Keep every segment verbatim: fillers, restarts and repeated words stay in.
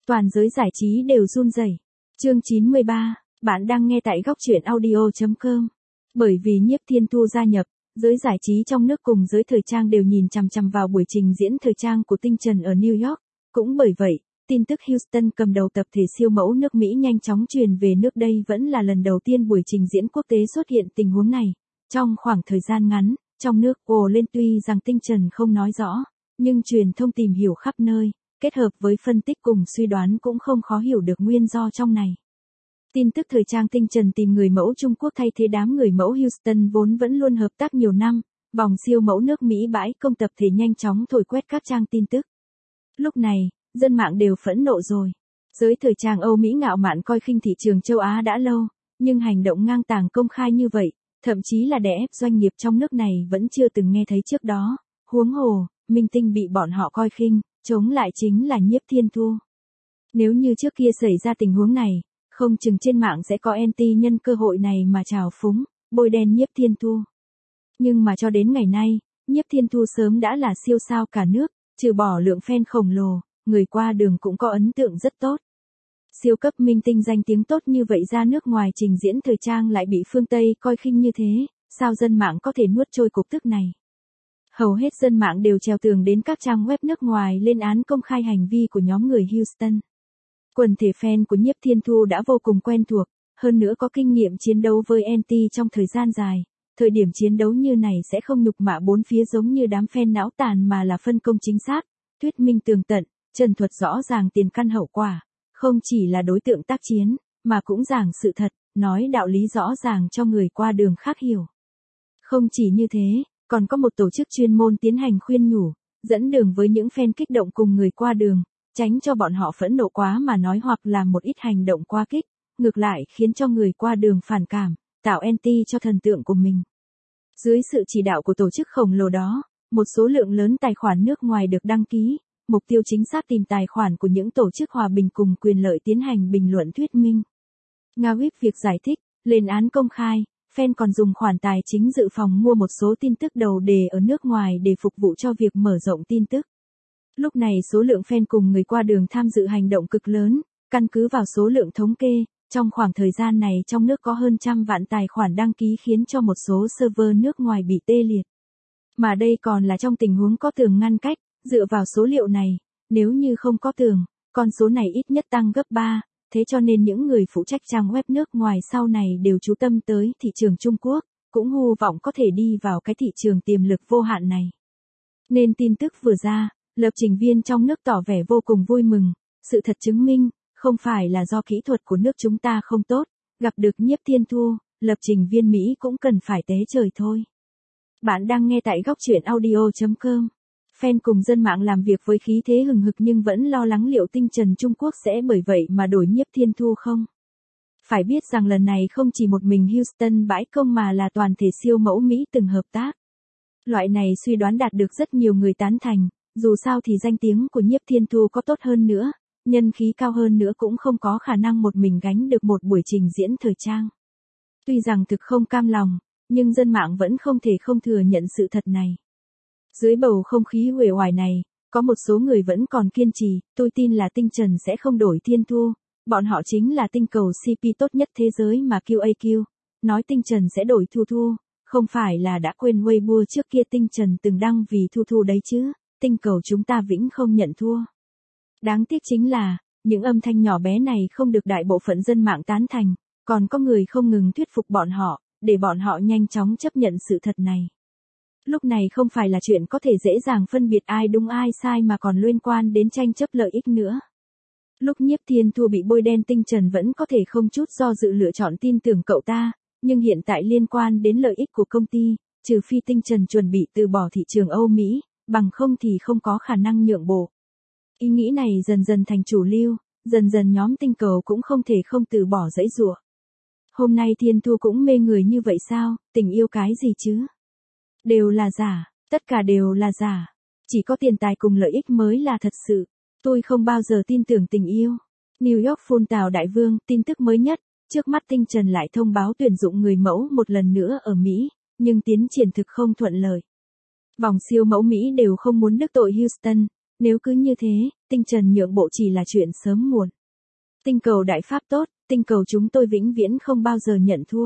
Toàn giới giải trí đều run rẩy. Chương chín mươi ba, bạn đang nghe tại góc truyện audio chấm com. Bởi vì Nhiếp Thiên Thu gia nhập, giới giải trí trong nước cùng giới thời trang đều nhìn chằm chằm vào buổi trình diễn thời trang của Tinh Trần ở New York. Cũng bởi vậy, tin tức Houston cầm đầu tập thể siêu mẫu nước Mỹ nhanh chóng truyền về nước đây vẫn là lần đầu tiên buổi trình diễn quốc tế xuất hiện tình huống này. Trong khoảng thời gian ngắn, trong nước ồ lên tuy rằng Tinh Trần không nói rõ, nhưng truyền thông tìm hiểu khắp nơi, kết hợp với phân tích cùng suy đoán cũng không khó hiểu được nguyên do trong này. Tin tức thời trang Tinh Trần tìm người mẫu Trung Quốc thay thế đám người mẫu Houston vốn vẫn luôn hợp tác nhiều năm, vòng siêu mẫu nước Mỹ bãi công tập thể nhanh chóng thổi quét các trang tin tức. Lúc này, dân mạng đều phẫn nộ rồi. Giới thời trang Âu Mỹ ngạo mạn coi khinh thị trường châu Á đã lâu, nhưng hành động ngang tàng công khai như vậy, thậm chí là đè ép doanh nghiệp trong nước này vẫn chưa từng nghe thấy trước đó. Huống hồ, minh tinh bị bọn họ coi khinh, chống lại chính là Nhiếp Thiên Thu. Nếu như trước kia xảy ra tình huống này, không chừng trên mạng sẽ có anti nhân cơ hội này mà trào phúng, bôi đen Nhiếp Thiên Thu. Nhưng mà cho đến ngày nay, Nhiếp Thiên Thu sớm đã là siêu sao cả nước, trừ bỏ lượng fan khổng lồ, người qua đường cũng có ấn tượng rất tốt. Siêu cấp minh tinh danh tiếng tốt như vậy ra nước ngoài trình diễn thời trang lại bị phương Tây coi khinh như thế, sao dân mạng có thể nuốt trôi cục tức này. Hầu hết dân mạng đều treo tường đến các trang web nước ngoài lên án công khai hành vi của nhóm người Houston. Quần thể fan của Nhiếp Thiên Thu đã vô cùng quen thuộc, hơn nữa có kinh nghiệm chiến đấu với anti trong thời gian dài. Thời điểm chiến đấu như này sẽ không nhục mạ bốn phía giống như đám fan não tàn mà là phân công chính xác, thuyết minh tường tận, trần thuật rõ ràng tiền căn hậu quả, không chỉ là đối tượng tác chiến, mà cũng giảng sự thật, nói đạo lý rõ ràng cho người qua đường khác hiểu. Không chỉ như thế, còn có một tổ chức chuyên môn tiến hành khuyên nhủ, dẫn đường với những fan kích động cùng người qua đường, tránh cho bọn họ phẫn nộ quá mà nói hoặc làm một ít hành động quá kích, ngược lại khiến cho người qua đường phản cảm, tạo anti cho thần tượng của mình. Dưới sự chỉ đạo của tổ chức khổng lồ đó, một số lượng lớn tài khoản nước ngoài được đăng ký, mục tiêu chính xác tìm tài khoản của những tổ chức hòa bình cùng quyền lợi tiến hành bình luận thuyết minh. Nga Whip việc giải thích, lên án công khai, fan còn dùng khoản tài chính dự phòng mua một số tin tức đầu đề ở nước ngoài để phục vụ cho việc mở rộng tin tức. Lúc này số lượng fan cùng người qua đường tham dự hành động cực lớn, căn cứ vào số lượng thống kê, trong khoảng thời gian này trong nước có hơn trăm vạn tài khoản đăng ký khiến cho một số server nước ngoài bị tê liệt. Mà đây còn là trong tình huống có tường ngăn cách, dựa vào số liệu này, nếu như không có tường, con số này ít nhất tăng gấp ba, thế cho nên những người phụ trách trang web nước ngoài sau này đều chú tâm tới thị trường Trung Quốc, cũng hy vọng có thể đi vào cái thị trường tiềm lực vô hạn này. Nên tin tức vừa ra, lập trình viên trong nước tỏ vẻ vô cùng vui mừng, sự thật chứng minh, không phải là do kỹ thuật của nước chúng ta không tốt, gặp được Nhiếp Thiên Thu, lập trình viên Mỹ cũng cần phải tế trời thôi. Bạn đang nghe tại góc truyện audio chấm com. Fan cùng dân mạng làm việc với khí thế hừng hực nhưng vẫn lo lắng liệu Tinh Trần Trung Quốc sẽ bởi vậy mà đổi Nhiếp Thiên Thu không? Phải biết rằng lần này không chỉ một mình Houston bãi công mà là toàn thể siêu mẫu Mỹ từng hợp tác. Loại này suy đoán đạt được rất nhiều người tán thành, dù sao thì danh tiếng của Nhiếp Thiên Thu có tốt hơn nữa, nhân khí cao hơn nữa cũng không có khả năng một mình gánh được một buổi trình diễn thời trang. Tuy rằng thực không cam lòng, nhưng dân mạng vẫn không thể không thừa nhận sự thật này. Dưới bầu không khí uể oải này, có một số người vẫn còn kiên trì, tôi tin là Tinh Trần sẽ không đổi Thiên Thu, bọn họ chính là tinh cầu xê pê tốt nhất thế giới mà quy a quy, nói Tinh Trần sẽ đổi Thu Thu, không phải là đã quên Weibo trước kia Tinh Trần từng đăng vì Thu Thu đấy chứ, tinh cầu chúng ta vĩnh không nhận thua. Đáng tiếc chính là, những âm thanh nhỏ bé này không được đại bộ phận dân mạng tán thành, còn có người không ngừng thuyết phục bọn họ, để bọn họ nhanh chóng chấp nhận sự thật này. Lúc này không phải là chuyện có thể dễ dàng phân biệt ai đúng ai sai mà còn liên quan đến tranh chấp lợi ích nữa. Lúc Nhiếp Thiên Thu bị bôi đen Tinh Trần vẫn có thể không chút do dự lựa chọn tin tưởng cậu ta, nhưng hiện tại liên quan đến lợi ích của công ty, trừ phi Tinh Trần chuẩn bị từ bỏ thị trường Âu Mỹ, bằng không thì không có khả năng nhượng bộ. Ý nghĩ này dần dần thành chủ lưu, dần dần nhóm tinh cầu cũng không thể không từ bỏ giãy giụa. Hôm nay Thiên Thu cũng mê người như vậy sao, tình yêu cái gì chứ? Đều là giả, tất cả đều là giả. Chỉ có tiền tài cùng lợi ích mới là thật sự. Tôi không bao giờ tin tưởng tình yêu. New York phun tào đại vương, tin tức mới nhất, trước mắt Tinh Trần lại thông báo tuyển dụng người mẫu một lần nữa ở Mỹ, nhưng tiến triển thực không thuận lợi. Vòng siêu mẫu Mỹ đều không muốn đắc tội Houston, Nếu cứ như thế, tinh trần nhượng bộ chỉ là chuyện sớm muộn. Tinh cầu đại pháp tốt, tinh cầu chúng tôi vĩnh viễn không bao giờ nhận thua.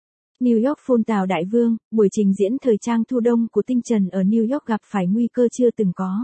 New York phun tào đại vương, buổi trình diễn thời trang thu đông của tinh trần ở New York gặp phải nguy cơ chưa từng có.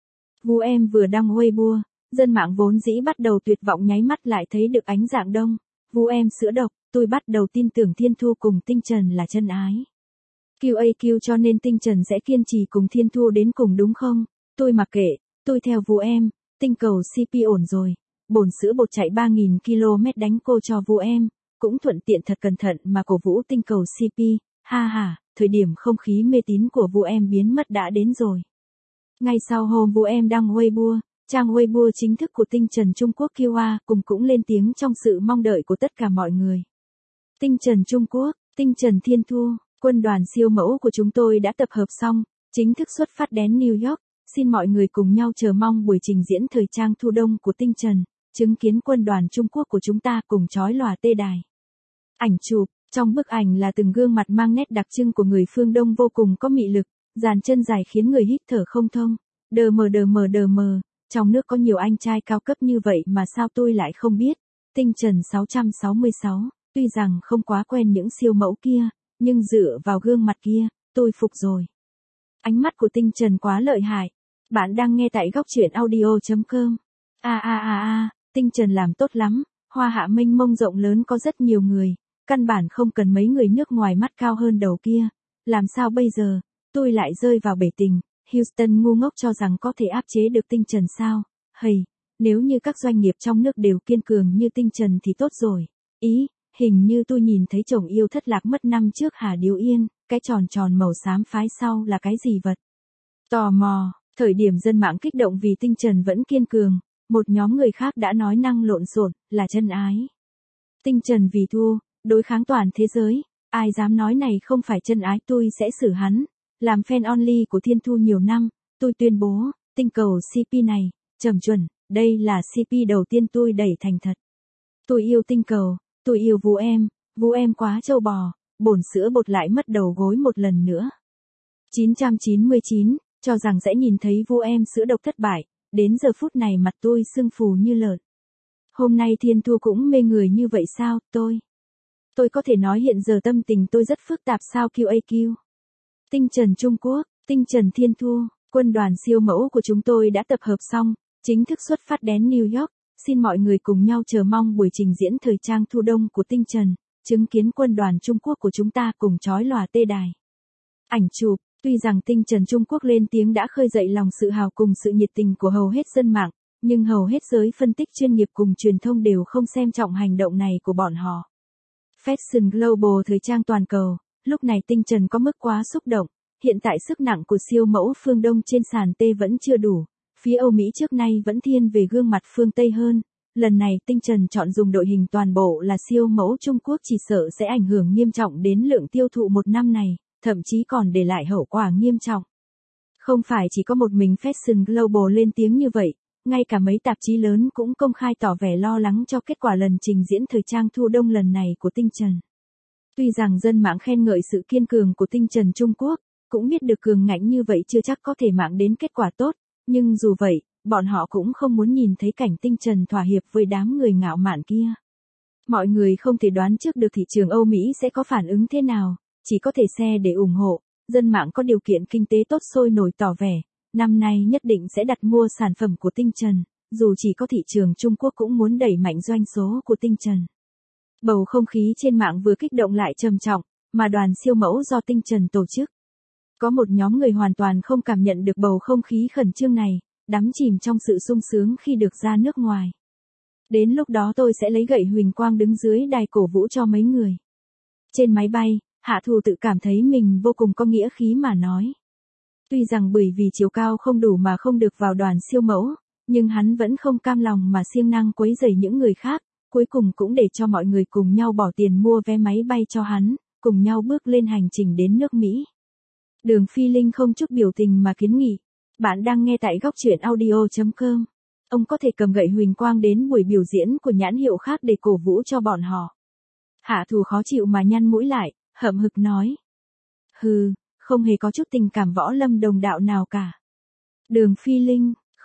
Vu em vừa đăng Weibo, dân mạng vốn dĩ bắt đầu tuyệt vọng nháy mắt lại thấy được ánh dạng đông. Vu em sữa độc, tôi bắt đầu tin tưởng Thiên Thu cùng tinh trần là chân ái. quy a quy cho nên tinh trần sẽ kiên trì cùng Thiên Thu đến cùng đúng không? Tôi mặc kệ, tôi theo Vu em, tinh cầu xê pê ổn rồi. Bồn sữa bột chạy ba nghìn ki lô mét đánh cô cho Vu em, cũng thuận tiện thật cẩn thận mà cổ vũ tinh cầu xê pê, ha ha, thời điểm không khí mê tín của Vu em biến mất đã đến rồi. Ngay sau hôm Vu em đăng Weibo, trang Weibo chính thức của tinh trần Trung Quốc quy a cùng cũng lên tiếng trong sự mong đợi của tất cả mọi người. Tinh trần Trung Quốc, tinh trần Thiên Thu, quân đoàn siêu mẫu của chúng tôi đã tập hợp xong, chính thức xuất phát đến New York, xin mọi người cùng nhau chờ mong buổi trình diễn thời trang thu đông của tinh trần, chứng kiến quân đoàn Trung Quốc của chúng ta cùng chói lòa tê đài. Ảnh chụp, trong bức ảnh là từng gương mặt mang nét đặc trưng của người phương Đông vô cùng có mị lực, dàn chân dài khiến người hít thở không thông, đờ mờ đờ mờ đờ mờ, trong nước có nhiều anh trai cao cấp như vậy mà sao tôi lại không biết. Tinh trần sáu trăm sáu mươi sáu, tuy rằng không quá quen những siêu mẫu kia, nhưng dựa vào gương mặt kia, tôi phục rồi. Ánh mắt của tinh trần quá lợi hại. Bạn đang nghe tại góc truyện audio chấm com. A a a a, tinh trần làm tốt lắm, hoa hạ mênh mông rộng lớn có rất nhiều người, căn bản không cần mấy người nước ngoài mắt cao hơn đầu kia. Làm sao bây giờ, tôi lại rơi vào bể tình, Houston ngu ngốc cho rằng có thể áp chế được tinh trần sao? Hầy, nếu như các doanh nghiệp trong nước đều kiên cường như tinh trần thì tốt rồi. Ý, hình như tôi nhìn thấy chồng yêu thất lạc mất năm trước Hà Điếu Yên, cái tròn tròn màu xám phái sau là cái gì vật? Tò mò. Thời điểm dân mạng kích động vì tinh trần vẫn kiên cường, một nhóm người khác đã nói năng lộn xộn, là chân ái. Tinh trần vì thua, đối kháng toàn thế giới, ai dám nói này không phải chân ái tôi sẽ xử hắn. Làm fan only của Thiên Thu nhiều năm, tôi tuyên bố, tinh cầu xê pê này, trầm chuẩn, đây là xê pê đầu tiên tôi đẩy thành thật. Tôi yêu tinh cầu, tôi yêu Vu em, Vu em quá trâu bò, bồn sữa bột lại mất đầu gối một lần nữa. chín trăm chín mươi chín cho rằng sẽ nhìn thấy Vu em sữa độc thất bại, đến giờ phút này mặt tôi sưng phù như lợn. Hôm nay Thiên Thu cũng mê người như vậy sao, tôi? Tôi có thể nói hiện giờ tâm tình tôi rất phức tạp sao quy a quy. Tinh trần Trung Quốc, tinh trần Thiên Thu, quân đoàn siêu mẫu của chúng tôi đã tập hợp xong, chính thức xuất phát đến New York, xin mọi người cùng nhau chờ mong buổi trình diễn thời trang thu đông của tinh trần, chứng kiến quân đoàn Trung Quốc của chúng ta cùng chói lòa tê đài. Ảnh chụp. Tuy rằng tinh trần Trung Quốc lên tiếng đã khơi dậy lòng tự hào cùng sự nhiệt tình của hầu hết dân mạng, nhưng hầu hết giới phân tích chuyên nghiệp cùng truyền thông đều không xem trọng hành động này của bọn họ. Fashion Global thời trang toàn cầu, lúc này tinh trần có mức quá xúc động, hiện tại sức nặng của siêu mẫu phương Đông trên sàn T vẫn chưa đủ, phía Âu Mỹ trước nay vẫn thiên về gương mặt phương Tây hơn, lần này tinh trần chọn dùng đội hình toàn bộ là siêu mẫu Trung Quốc chỉ sợ sẽ ảnh hưởng nghiêm trọng đến lượng tiêu thụ một năm này. Thậm chí còn để lại hậu quả nghiêm trọng. Không phải chỉ có một mình Fashion Global lên tiếng như vậy, ngay cả mấy tạp chí lớn cũng công khai tỏ vẻ lo lắng cho kết quả lần trình diễn thời trang thu đông lần này của tinh trần. Tuy rằng dân mạng khen ngợi sự kiên cường của tinh trần Trung Quốc, cũng biết được cường ngạnh như vậy chưa chắc có thể mang đến kết quả tốt, nhưng dù vậy, bọn họ cũng không muốn nhìn thấy cảnh tinh trần thỏa hiệp với đám người ngạo mạn kia. Mọi người không thể đoán trước được thị trường Âu Mỹ sẽ có phản ứng thế nào. Chỉ có thể xe để ủng hộ, dân mạng có điều kiện kinh tế tốt sôi nổi tỏ vẻ, năm nay nhất định sẽ đặt mua sản phẩm của tinh trần, dù chỉ có thị trường Trung Quốc cũng muốn đẩy mạnh doanh số của tinh trần. Bầu không khí trên mạng vừa kích động lại trầm trọng, mà đoàn siêu mẫu do tinh trần tổ chức. Có một nhóm người hoàn toàn không cảm nhận được bầu không khí khẩn trương này, đắm chìm trong sự sung sướng khi được ra nước ngoài. Đến lúc đó tôi sẽ lấy gậy huỳnh quang đứng dưới đài cổ vũ cho mấy người. Trên máy bay, Hạ Thù tự cảm thấy mình vô cùng có nghĩa khí mà nói. Tuy rằng bởi vì chiều cao không đủ mà không được vào đoàn siêu mẫu, nhưng hắn vẫn không cam lòng mà siêng năng quấy rầy những người khác, cuối cùng cũng để cho mọi người cùng nhau bỏ tiền mua vé máy bay cho hắn, cùng nhau bước lên hành trình đến nước Mỹ. Đường Phi Linh không chút biểu tình mà kiến nghị. Bạn đang nghe tại góc truyện audio chấm com. Ông có thể cầm gậy huỳnh quang đến buổi biểu diễn của nhãn hiệu khác để cổ vũ cho bọn họ. Hạ Thù khó chịu mà nhăn mũi lại, hậm hực nói. Hừ, không hề có chút tình cảm võ lâm đồng đạo nào cả. Đường Phi Linh,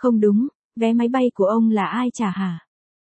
Không đúng, vé máy bay của ông là ai trả hả?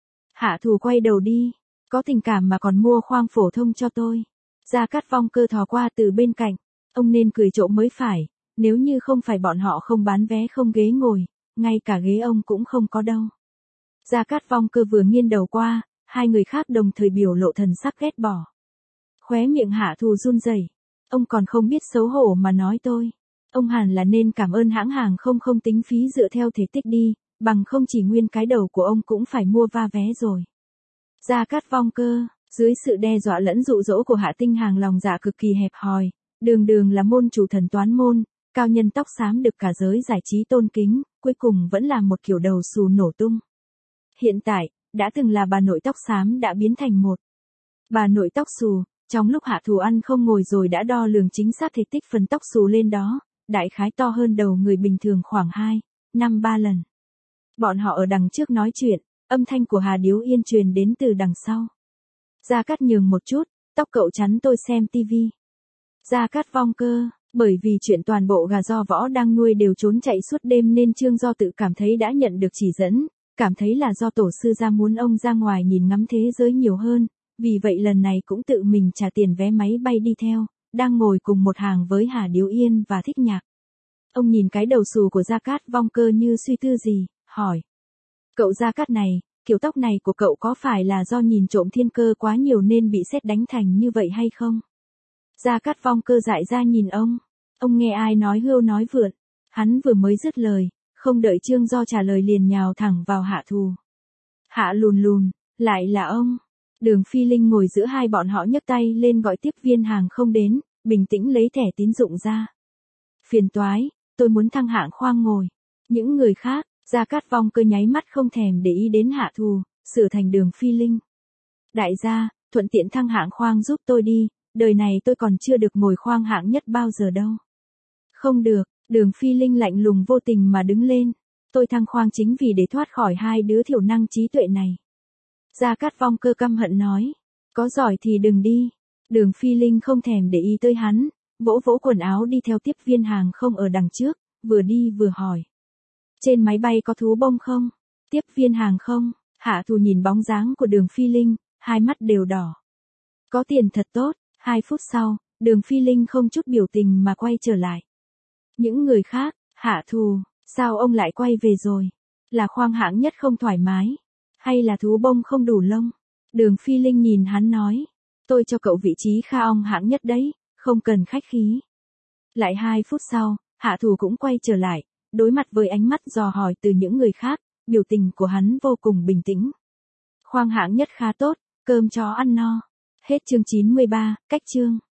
Hạ Thù quay đầu đi, có tình cảm mà còn mua khoang phổ thông cho tôi. Gia Cát Vong Cơ thò qua từ bên cạnh, ông nên cười trộm mới phải, nếu như không phải bọn họ không bán vé không ghế ngồi, ngay cả ghế ông cũng không có đâu. Gia Cát Vong Cơ vừa nghiêng đầu qua, hai người khác đồng thời biểu lộ thần sắc ghét bỏ. Khóe miệng Hạ Thù run rẩy, ông còn không biết xấu hổ mà nói tôi. Ông hẳn là nên cảm ơn hãng hàng không không tính phí dựa theo thể tích đi, bằng không chỉ nguyên cái đầu của ông cũng phải mua va vé rồi. Gia Cát Vong Cơ, dưới sự đe dọa lẫn dụ dỗ của Hạ Tinh Hàng lòng dạ cực kỳ hẹp hòi, đường đường là môn chủ thần toán môn, cao nhân tóc xám được cả giới giải trí tôn kính, cuối cùng vẫn là một kiểu đầu xù nổ tung. Hiện tại, đã từng là bà nội tóc xám đã biến thành một bà nội tóc xù, trong lúc Hạ Thù ăn không ngồi rồi đã đo lường chính xác thể tích phần tóc xù lên đó, đại khái to hơn đầu người bình thường khoảng hai, năm ba lần. Bọn họ ở đằng trước nói chuyện, âm thanh của Hà Điếu Yên truyền đến từ đằng sau. Gia Cát nhường một chút, tóc cậu chắn tôi xem tivi. Gia Cát Vong Cơ, bởi vì chuyện toàn bộ gà do võ đang nuôi đều trốn chạy suốt đêm nên Trương Do tự cảm thấy đã nhận được chỉ dẫn, cảm thấy là do tổ sư gia muốn ông ra ngoài nhìn ngắm thế giới nhiều hơn, vì vậy lần này cũng tự mình trả tiền vé máy bay đi theo, đang ngồi cùng một hàng với Hà Điếu Yên và Thích Nhạc. Ông nhìn cái đầu xù của Gia Cát Vong Cơ như suy tư gì, hỏi. Cậu Gia Cát này, kiểu tóc này của cậu có phải là do nhìn trộm thiên cơ quá nhiều nên bị sét đánh thành như vậy hay không? Gia Cát Vong Cơ dại ra nhìn ông, ông nghe ai nói hưu nói vượn, hắn vừa mới dứt lời, không đợi Trương Do trả lời liền nhào thẳng vào Hạ Thù. Hạ lùn lùn, lại là ông. Đường Phi Linh ngồi giữa hai bọn họ nhấc tay lên gọi tiếp viên hàng không đến, bình tĩnh lấy thẻ tín dụng ra. Phiền toái, tôi muốn thăng hạng khoang ngồi. Những người khác, Gia Cát Vong Cơ nháy mắt không thèm để ý đến Hạ Thù, sửa thành Đường Phi Linh. Đại gia, thuận tiện thăng hạng khoang giúp tôi đi, đời này tôi còn chưa được ngồi khoang hạng nhất bao giờ đâu. Không được, Đường Phi Linh lạnh lùng vô tình mà đứng lên. Tôi thăng khoang chính vì để thoát khỏi hai đứa thiểu năng trí tuệ này. Gia Cát Vong Cơ căm hận nói, có giỏi thì đừng đi. Đường Phi Linh không thèm để ý tới hắn, vỗ vỗ quần áo đi theo tiếp viên hàng không ở đằng trước, vừa đi vừa hỏi. Trên máy bay có thú bông không? Tiếp viên hàng không, Hạ Thù nhìn bóng dáng của Đường Phi Linh, hai mắt đều đỏ. Có tiền thật tốt, hai phút sau, Đường Phi Linh không chút biểu tình mà quay trở lại. Những người khác, Hạ Thù, sao ông lại quay về rồi? Là khoang hạng nhất không thoải mái? Hay là thú bông không đủ lông? Đường Phi Linh nhìn hắn nói, tôi cho cậu vị trí kha ong hạng nhất đấy, không cần khách khí. Lại hai phút sau, Hạ Thù cũng quay trở lại, đối mặt với ánh mắt dò hỏi từ những người khác, biểu tình của hắn vô cùng bình tĩnh. Khoang hạng nhất khá tốt, cơm chó ăn no. Hết chương chín mươi ba, cách chương.